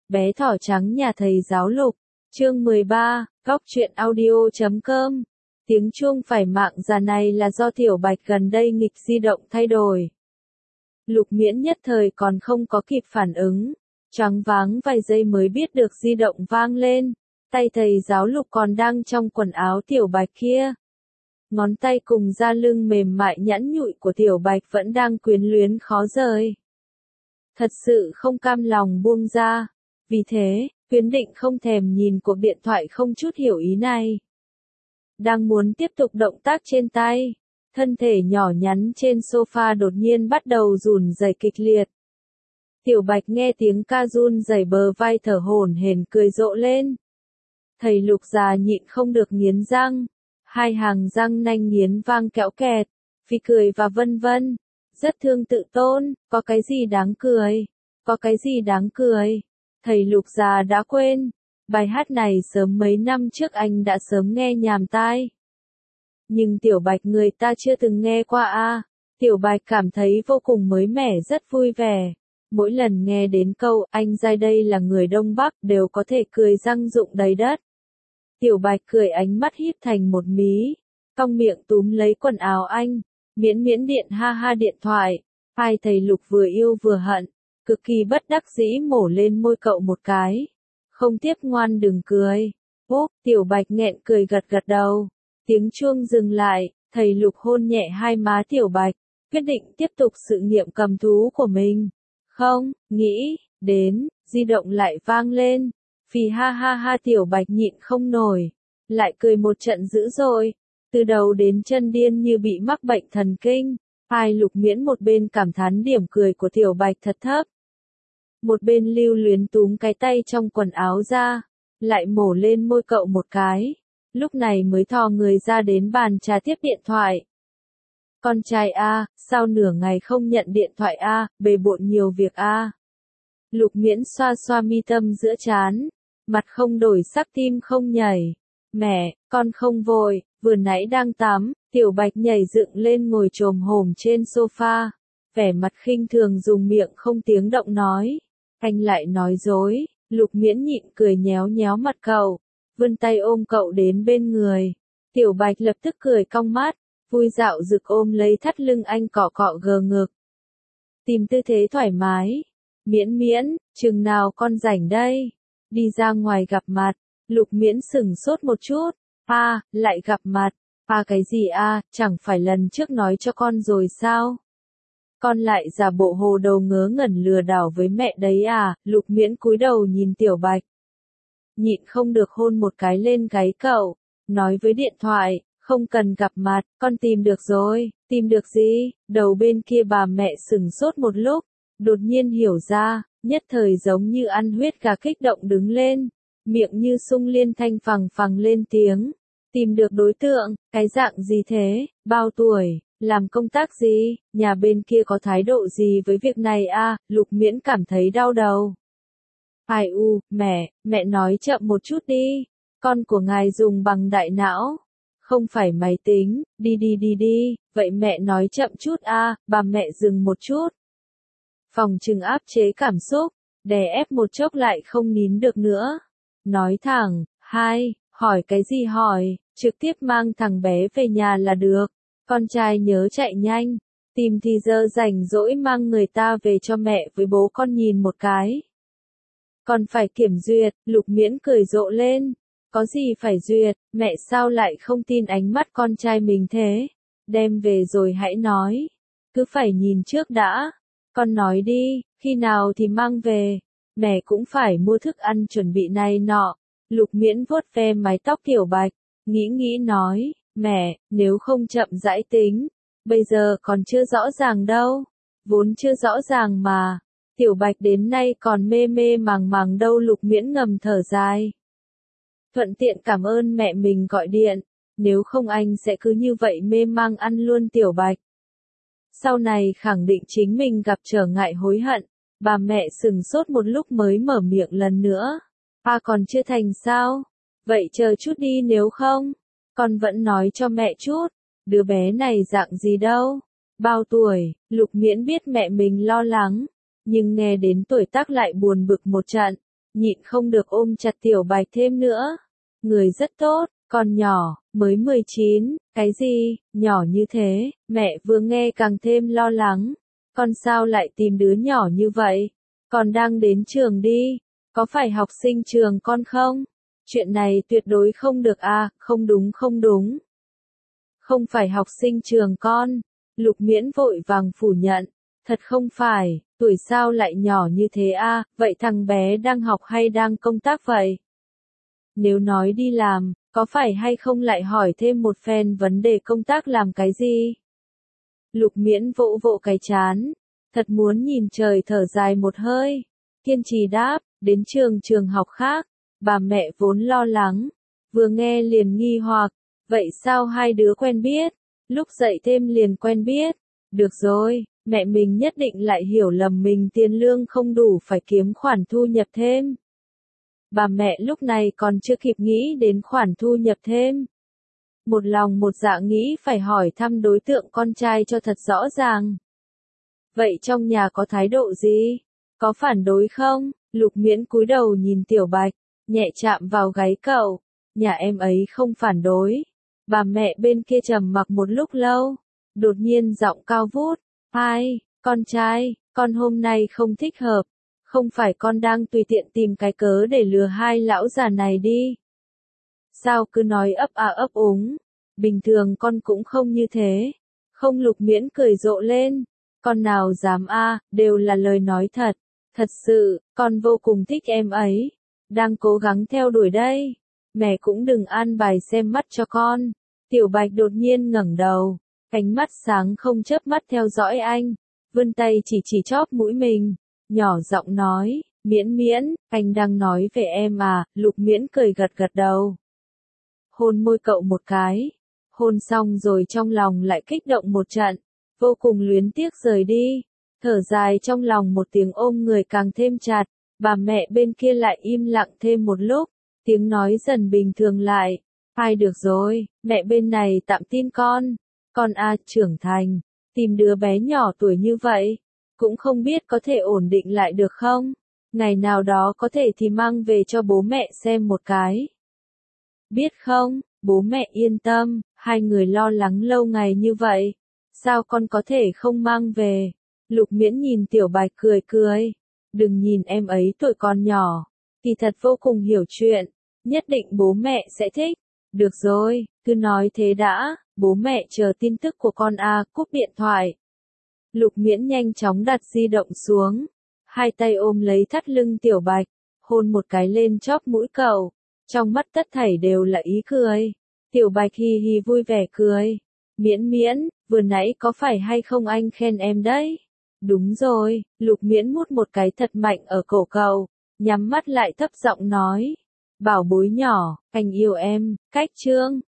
Bé thỏ trắng nhà thầy giáo Lục, chương 13, góc truyện audio.com. Tiếng chuông phải mạng già này là do Tiểu Bạch gần đây nghịch di động thay đổi. Lục Miễn nhất thời còn không có kịp phản ứng, choáng váng vài giây mới biết được di động vang lên, tay thầy giáo Lục còn đang trong quần áo Tiểu Bạch kia. Ngón tay cùng da lưng mềm mại nhẵn nhụi của Tiểu Bạch vẫn đang quyến luyến khó rời. Thật sự không cam lòng buông ra, vì thế, Khuyến định không thèm nhìn cuộc điện thoại không chút hiểu ý này. Đang muốn tiếp tục động tác trên tay, thân thể nhỏ nhắn trên sofa đột nhiên bắt đầu run rẩy kịch liệt. Tiểu Bạch nghe tiếng ca run rẩy bờ vai thở hổn hển cười rộ lên. Thầy Lục già nhịn không được nghiến răng, hai hàng răng nanh nghiến vang kẽo kẹt, phì cười và vân vân. Rất thương tự tôn, có cái gì đáng cười, có cái gì đáng cười. Thầy Lục già đã quên, bài hát này sớm mấy năm trước anh đã sớm nghe nhàm tai. Nhưng Tiểu Bạch người ta chưa từng nghe qua a. Tiểu Bạch cảm thấy vô cùng mới mẻ rất vui vẻ. Mỗi lần nghe đến câu anh giai đây là người Đông Bắc đều có thể cười răng rụng đầy đất. Tiểu Bạch cười ánh mắt híp thành một mí, cong miệng túm lấy quần áo anh, miễn điện ha ha điện thoại. Hai thầy Lục vừa yêu vừa hận, cực kỳ bất đắc dĩ mổ lên môi cậu một cái. Không tiếp ngoan đừng cười. Úp, Tiểu Bạch nghẹn cười gật gật đầu. Tiếng chuông dừng lại, thầy Lục hôn nhẹ hai má Tiểu Bạch, quyết định tiếp tục sự nghiệp cầm thú của mình. Không, nghĩ, đến, di động lại vang lên. Phì ha ha ha Tiểu Bạch nhịn không nổi, lại cười một trận dữ dội, từ đầu đến chân điên như bị mắc bệnh thần kinh. Hai Lục Miễn một bên cảm thán điểm cười của Tiểu Bạch thật thấp, một bên lưu luyến túm cái tay trong quần áo ra, lại mổ lên môi cậu một cái, lúc này mới thò người ra đến bàn trà tiếp điện thoại. Con trai a, sao nửa ngày không nhận điện thoại a, bề bộn nhiều việc a. Lục Miễn xoa xoa mi tâm giữa trán, mặt không đổi sắc tim không nhảy. Mẹ, con không vội, vừa nãy đang tắm. Tiểu Bạch nhảy dựng lên ngồi chồm hổm trên sofa, vẻ mặt khinh thường dùng miệng không tiếng động nói. Anh lại nói dối. Lục Miễn nhịn cười nhéo nhéo mặt cậu, vươn tay ôm cậu đến bên người. Tiểu Bạch lập tức cười cong mắt, vui dạo rực ôm lấy thắt lưng anh cọ cọ gờ ngực. Tìm tư thế thoải mái. Miễn, chừng nào con rảnh đây? Đi ra ngoài gặp mặt. Lục Miễn sửng sốt một chút. Lại gặp mặt. Cái gì chẳng phải lần trước nói cho con rồi sao? Con lại giả bộ hồ đầu ngớ ngẩn lừa đảo với mẹ đấy à? Lục Miễn cúi đầu nhìn Tiểu Bạch, nhịn không được hôn một cái lên gáy cậu, nói với điện thoại, không cần gặp mặt, con tìm được rồi. Tìm được gì? Đầu bên kia bà mẹ sửng sốt một lúc, đột nhiên hiểu ra, nhất thời giống như ăn huyết gà kích động đứng lên, miệng như sung liên thanh phằng phằng lên tiếng. Tìm được đối tượng, cái dạng gì thế, bao tuổi, làm công tác gì, nhà bên kia có thái độ gì với việc này a? Lục Miễn cảm thấy đau đầu. Mẹ nói chậm một chút đi, con của ngài dùng bằng đại não, không phải máy tính, đi, vậy mẹ nói chậm chút bà mẹ dừng một chút. Phòng trừng áp chế cảm xúc, đè ép một chốc lại không nín được nữa. Nói thẳng, hỏi cái gì hỏi, trực tiếp mang thằng bé về nhà là được. Con trai nhớ chạy nhanh, tìm thì giờ rảnh rỗi mang người ta về cho mẹ với bố con nhìn một cái. Còn phải kiểm duyệt, Lục Miễn cười rộ lên. Có gì phải duyệt, mẹ sao lại không tin ánh mắt con trai mình thế? Đem về rồi hãy nói. Cứ phải nhìn trước đã. Con nói đi, khi nào thì mang về? Mẹ cũng phải mua thức ăn chuẩn bị này nọ. Lục Miễn vuốt ve mái tóc Tiểu Bạch, nghĩ nói, mẹ, nếu không chậm rãi tính, bây giờ còn chưa rõ ràng đâu. Vốn chưa rõ ràng mà. Tiểu Bạch đến nay còn mê màng đâu. Lục Miễn ngầm thở dài. Thuận tiện cảm ơn mẹ mình gọi điện, nếu không anh sẽ cứ như vậy mê mang ăn luôn Tiểu Bạch. Sau này khẳng định chính mình gặp trở ngại hối hận. Bà mẹ sửng sốt một lúc mới mở miệng lần nữa. Còn chưa thành sao? Vậy chờ chút đi nếu không. Con vẫn nói cho mẹ chút. Đứa bé này dạng gì đâu? Bao tuổi? Lục Miễn biết mẹ mình lo lắng, nhưng nghe đến tuổi tác lại buồn bực một trận. nhịn không được ôm chặt Tiểu Bạch thêm nữa. Người rất tốt, còn nhỏ, mới 19, cái gì, nhỏ như thế, mẹ vừa nghe càng thêm lo lắng. Con sao lại tìm đứa nhỏ như vậy? Con đang đến trường đi, có phải học sinh trường con không? Chuyện này tuyệt đối không được à, không đúng không đúng. Không phải học sinh trường con. Lục Miễn vội vàng phủ nhận. Thật không phải, tuổi sao lại nhỏ như thế à, vậy thằng bé đang học hay đang công tác vậy? Nếu nói đi làm, có phải hay không lại hỏi thêm một phen vấn đề công tác làm cái gì? Lục Miễn vỗ vỗ cái trán, thật muốn nhìn trời thở dài một hơi. Kiên trì đáp, đến trường học khác. Bà mẹ vốn lo lắng, vừa nghe liền nghi hoặc, vậy sao hai đứa quen biết? Lúc dậy thêm liền quen biết. Được rồi, mẹ mình nhất định lại hiểu lầm mình tiền lương không đủ phải kiếm khoản thu nhập thêm. Bà mẹ lúc này còn chưa kịp nghĩ đến khoản thu nhập thêm. Một lòng một dạ nghĩ phải hỏi thăm đối tượng con trai cho thật rõ ràng. Vậy trong nhà có thái độ gì? Có phản đối không? Lục Miễn cúi đầu nhìn Tiểu Bạch, nhẹ chạm vào gáy cậu. Nhà em ấy không phản đối. Bà mẹ bên kia trầm mặc một lúc lâu. Đột nhiên giọng cao vút. Hai, con trai, con hôm nay không thích hợp. Không phải con đang tùy tiện tìm cái cớ để lừa hai lão già này đi. Sao cứ nói ấp à ấp úng. Bình thường con cũng không như thế. Không. Lục Miễn cười rộ lên. Con nào dám a, đều là lời nói thật. Thật sự, con vô cùng thích em ấy. Đang cố gắng theo đuổi đây. Mẹ cũng đừng an bài xem mắt cho con. Tiểu Bạch đột nhiên ngẩng đầu. Cánh mắt sáng không chớp mắt theo dõi anh. Vươn tay chỉ chóp mũi mình. Nhỏ giọng nói, Miễn, anh đang nói về em à? Lục Miễn cười gật gật đầu. Hôn môi cậu một cái. Hôn xong rồi trong lòng lại kích động một trận. Vô cùng luyến tiếc rời đi. Thở dài trong lòng một tiếng ôm người càng thêm chặt. Bà mẹ bên kia lại im lặng thêm một lúc. Tiếng nói dần bình thường lại. Ai được rồi, mẹ bên này tạm tin con. Con trưởng thành. Tìm đứa bé nhỏ tuổi như vậy. Cũng không biết có thể ổn định lại được không? Ngày nào đó có thể thì mang về cho bố mẹ xem một cái. Biết không, bố mẹ yên tâm, hai người lo lắng lâu ngày như vậy. Sao con có thể không mang về? Lục Miễn nhìn Tiểu Bạch cười cười. Đừng nhìn em ấy tuổi còn nhỏ. Kỳ thật vô cùng hiểu chuyện. Nhất định bố mẹ sẽ thích. Được rồi, cứ nói thế đã. Bố mẹ chờ tin tức của con cúp điện thoại. Lục Miễn nhanh chóng đặt di động xuống. Hai tay ôm lấy thắt lưng Tiểu Bạch. Hôn một cái lên chóp mũi cậu. Trong mắt tất thảy đều là ý cười. Tiểu Bạch hì hì vui vẻ cười. Miễn, vừa nãy có phải hay không anh khen em đấy? Đúng rồi, Lục Miễn mút một cái thật mạnh ở cổ cậu. Nhắm mắt lại thấp giọng nói. Bảo bối nhỏ, anh yêu em, cách chương.